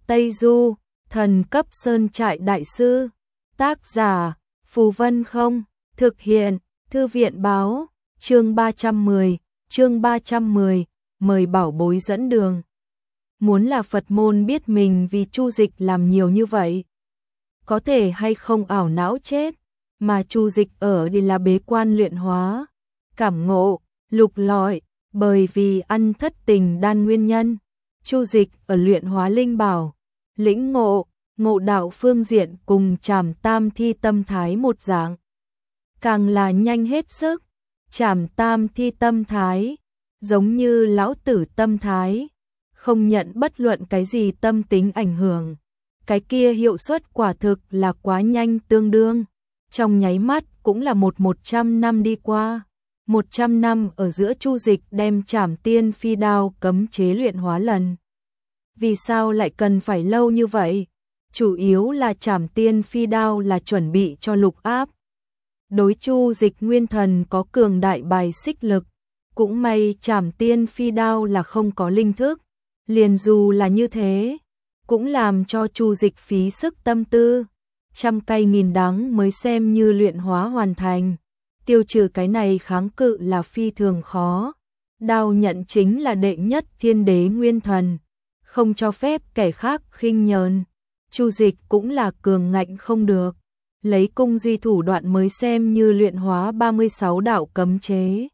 Tây Du, thần cấp sơn trại đại sư. Tác giả, Phù Vân Không. Thực hiện, Thư viện báo. Chương 310, mời bảo bối dẫn đường. Muốn là Phật môn biết mình vì Chu Dịch làm nhiều như vậy, có thể hay không ảo não chết, mà Chu Dịch ở đi là bế quan luyện hóa, cảm ngộ, lục lọi, bởi vì ăn thất tình đan nguyên nhân, Chu Dịch ở luyện hóa linh bảo, lĩnh ngộ, ngộ đạo phương diện cùng Trảm Tam Thi tâm thái một dạng. Càng là nhanh hết sức, Trảm Tam Thi tâm thái, giống như lão tử tâm thái, không nhận bất luận cái gì tâm tính ảnh hưởng. Cái kia hiệu suất quả thực là quá nhanh, tương đương trong nháy mắt cũng là 100 năm đi qua. 100 năm ở giữa Chu Dịch đem Trảm Tiên Phi đao cấm chế luyện hóa lần. Vì sao lại cần phải lâu như vậy? Chủ yếu là Trảm Tiên Phi đao là chuẩn bị cho lục áp. Đối Chu Dịch nguyên thần có cường đại bài xích lực, cũng may Trảm Tiên Phi đao là không có linh thức, liền dù là như thế, cũng làm cho Chu Dịch phí sức tâm tư, trăm cay nghìn đắng mới xem như luyện hóa hoàn thành. Tiêu trừ cái này kháng cự là phi thường khó. Đao nhận chính là đệ nhất thiên đế nguyên thần, không cho phép kẻ khác khinh nhờn. Chu Dịch cũng là cường ngạnh không được, lấy cung duy thủ đoạn mới xem như luyện hóa 36 đạo cấm chế.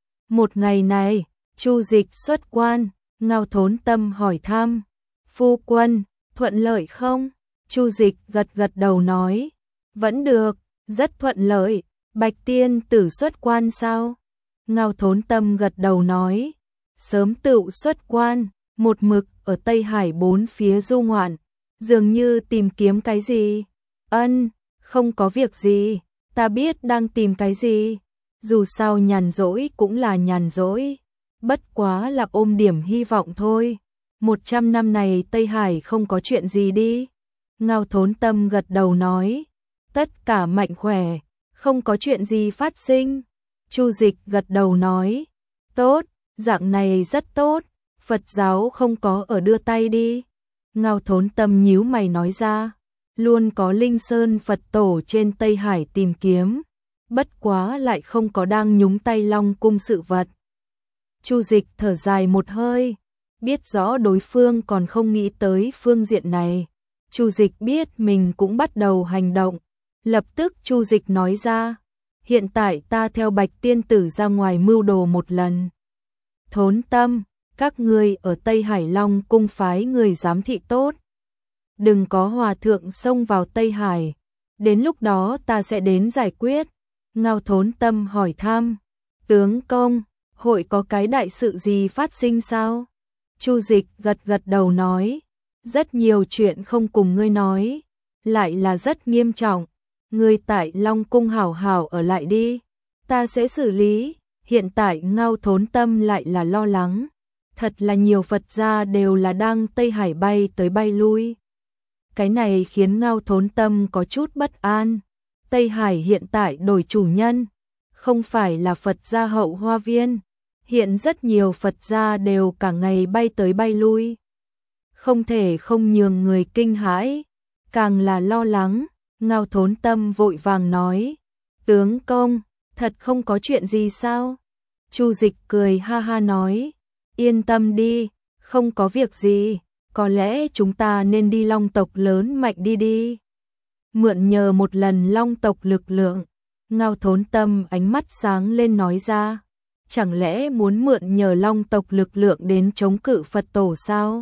Một ngày này, Chu Dịch xuất quan, Ngao Thốn Tâm hỏi thăm, phu quân, thuận lợi không? Chu Dịch gật gật đầu nói, vẫn được, rất thuận lợi. Bạch tiên tử xuất quan sao? Ngao Thốn Tâm gật đầu nói, sớm tựu xuất quan, một mực ở Tây Hải bốn phía du ngoạn, dường như tìm kiếm cái gì. Ân, không có việc gì, ta biết đang tìm cái gì. Dù sao nhàn rỗi cũng là nhàn rỗi, bất quá là ôm điểm hy vọng thôi. 100 năm này Tây Hải không có chuyện gì đi. Ngao Thốn Tâm gật đầu nói, tất cả mạnh khỏe, không có chuyện gì phát sinh. Chu Dịch gật đầu nói, tốt, dạng này rất tốt, Phật giáo không có ở đưa tay đi. Ngao Thốn Tâm nhíu mày nói ra, luôn có Linh Sơn Phật tổ trên Tây Hải tìm kiếm, bất quá lại không có đang nhúng tay Long cung sự vật. Chu Dịch thở dài một hơi, biết rõ đối phương còn không nghĩ tới phương diện này. Chu Dịch biết mình cũng bắt đầu hành động. Lập tức Chu Dịch nói ra, hiện tại ta theo Bạch tiên tử ra ngoài mưu đồ một lần. Thốn Tâm, các ngươi ở Tây Hải Long cung phái người giám thị tốt. Đừng có hòa thượng xông vào Tây Hải, đến lúc đó ta sẽ đến giải quyết. Ngao Thốn Tâm hỏi thăm, tướng công, hội có cái đại sự gì phát sinh sao? Chu Dịch gật gật đầu nói, rất nhiều chuyện không cùng ngươi nói, lại là rất nghiêm trọng. Ngươi tại Long cung hảo hảo ở lại đi, ta sẽ xử lý. Hiện tại Ngao Thốn Tâm lại là lo lắng, thật là nhiều Phật gia đều là đang Tây Hải bay tới bay lui. Cái này khiến Ngao Thốn Tâm có chút bất an. Tây Hải hiện tại đổi chủ nhân, không phải là Phật gia hậu hoa viên, hiện rất nhiều Phật gia đều cả ngày bay tới bay lui, không thể không nhường người kinh hãi, càng là lo lắng. Ngao Thốn Tâm vội vàng nói, tướng công, thật không có chuyện gì sao? Chu Dịch cười ha ha nói, yên tâm đi, không có việc gì, có lẽ chúng ta nên đi Long tộc lớn mạnh đi. Mượn nhờ một lần Long tộc lực lượng. Ngao Thốn Tâm ánh mắt sáng lên nói ra, chẳng lẽ muốn mượn nhờ Long tộc lực lượng đến chống cự Phật tổ sao?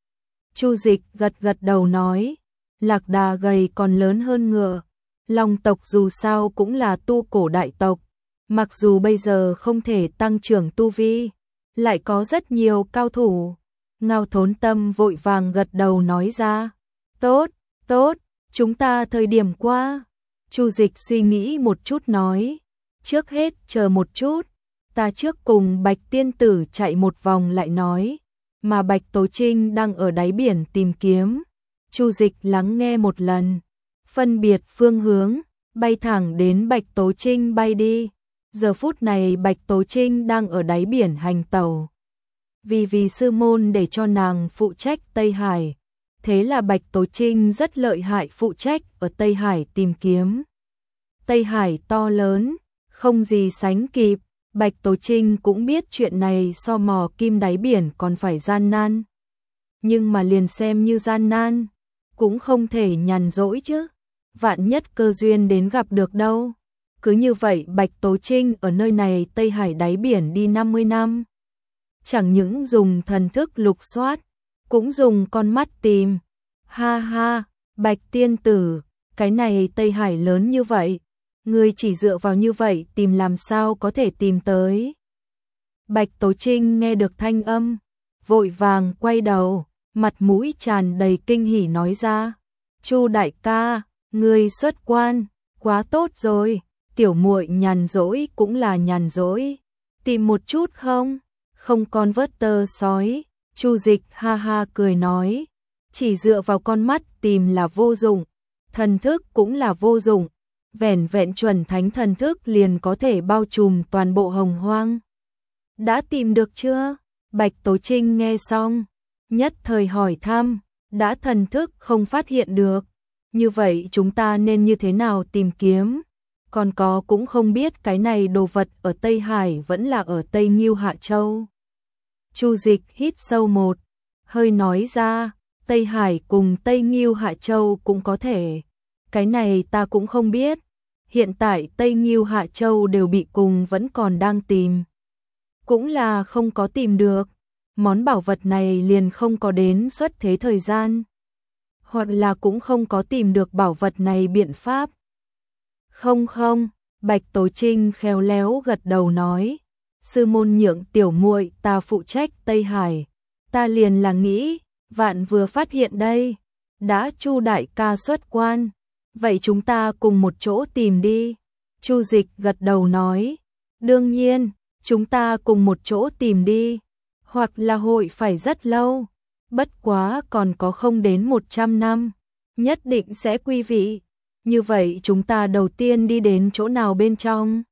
Chu Dịch gật gật đầu nói, lạc đà gầy còn lớn hơn ngựa, Long tộc dù sao cũng là tu cổ đại tộc, mặc dù bây giờ không thể tăng trưởng tu vi, lại có rất nhiều cao thủ. Ngao Thốn Tâm vội vàng gật đầu nói ra, tốt, tốt, chúng ta thời điểm qua. Chu Dịch suy nghĩ một chút nói, trước hết chờ một chút, ta trước cùng Bạch tiên tử chạy một vòng lại nói, mà Bạch Tố Trinh đang ở đáy biển tìm kiếm. Chu Dịch lắng nghe một lần, phân biệt phương hướng, bay thẳng đến Bạch Tố Trinh bay đi. Giờ phút này Bạch Tố Trinh đang ở đáy biển hành tẩu. Vì sư môn để cho nàng phụ trách Tây Hải, Thế là Bạch Tố Trinh rất lợi hại phụ trách ở Tây Hải tìm kiếm. Tây Hải to lớn, không gì sánh kịp, Bạch Tố Trinh cũng biết chuyện này so mò kim đáy biển còn phải gian nan. Nhưng mà liền xem như gian nan, cũng không thể nhàn rỗi chứ, vạn nhất cơ duyên đến gặp được đâu. Cứ như vậy Bạch Tố Trinh ở nơi này Tây Hải đáy biển đi 50 năm. Chẳng những dùng thần thức lục soát, cũng dùng con mắt tìm. Ha ha, Bạch tiên tử, cái này Tây Hải lớn như vậy, ngươi chỉ dựa vào như vậy tìm làm sao có thể tìm tới. Bạch Tố Trinh nghe được thanh âm, vội vàng quay đầu, mặt mũi tràn đầy kinh hỉ nói ra: "Chu đại ca, ngươi xuất quan, quá tốt rồi, tiểu muội nhàn rỗi cũng là nhàn rỗi, tìm một chút không?" "Không con vớt tơ sói." Chu Dịch ha ha cười nói, "Chỉ dựa vào con mắt tìm là vô dụng, thần thức cũng là vô dụng, vẻn vẹn chuẩn thánh thần thức liền có thể bao trùm toàn bộ Hồng Hoang." "Đã tìm được chưa?" Bạch Tố Trinh nghe xong, nhất thời hỏi thăm, "Đã thần thức không phát hiện được, như vậy chúng ta nên như thế nào tìm kiếm? Còn có cũng không biết cái này đồ vật ở Tây Hải vẫn là ở Tây Ngưu Hạ Châu." Chu Dịch hít sâu một hơi nói ra, "Tây Hải cùng Tây Ngưu Hạ Châu cũng có thể. Cái này ta cũng không biết. Hiện tại Tây Ngưu Hạ Châu đều bị cùng vẫn còn đang tìm. Cũng là không có tìm được. Món bảo vật này liền không có đến xuất thế thời gian. Hoặc là cũng không có tìm được bảo vật này biện pháp." Không, Bạch Tố Trinh khéo léo gật đầu nói, "Sư môn nhượng tiểu muội ta phụ trách Tây Hải, ta liền là nghĩ, vạn vừa phát hiện đây, đã Chu đại ca xuất quan, vậy chúng ta cùng một chỗ tìm đi." Chu Dịch gật đầu nói, "Đương nhiên, chúng ta cùng một chỗ tìm đi, hoặc là hội phải rất lâu, bất quá còn có không đến 100 năm, nhất định sẽ quy vị. Như vậy chúng ta đầu tiên đi đến chỗ nào bên trong?"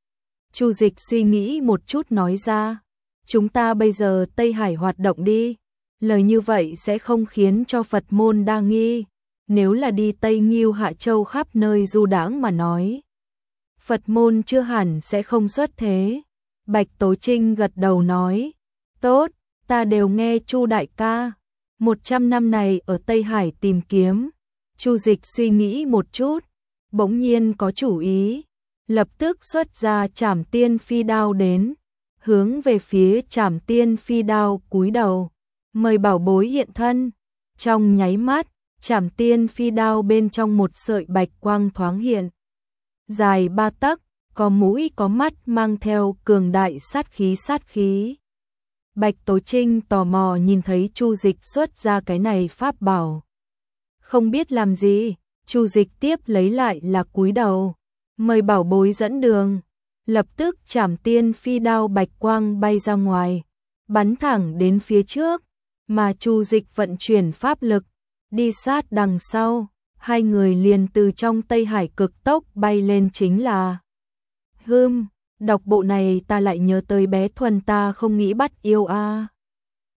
Chu Dịch suy nghĩ một chút nói ra, "Chúng ta bây giờ Tây Hải hoạt động đi, lời như vậy sẽ không khiến cho Phật môn đa nghi, nếu là đi Tây Ngưu Hạ Châu khắp nơi du đãng mà nói, Phật môn chưa hẳn sẽ không xuất thế." Bạch Tố Trinh gật đầu nói, "Tốt, ta đều nghe Chu đại ca, 100 năm này ở Tây Hải tìm kiếm." Chu Dịch suy nghĩ một chút, bỗng nhiên có chủ ý, lập tức xuất ra Trảm Tiên Phi Đao đến, hướng về phía Trảm Tiên Phi Đao cúi đầu, mời bảo bối hiện thân. Trong nháy mắt, Trảm Tiên Phi Đao bên trong một sợi bạch quang thoáng hiện, dài 3 tấc, có mũi có mắt, mang theo cường đại sát khí. Bạch Tố Trinh tò mò nhìn thấy Chu Dịch xuất ra cái này pháp bảo, không biết làm gì, Chu Dịch tiếp lấy lại là cúi đầu, mời bảo bối dẫn đường. Lập tức Trảm Tiên Phi Đao bạch quang bay ra ngoài, bắn thẳng đến phía trước, mà Chu Dịch vận chuyển pháp lực, đi sát đằng sau, hai người liền từ trong Tây Hải cực tốc bay lên. Chính là đọc bộ này ta lại nhớ tới bé Thuần ta không nghĩ bắt yêu a.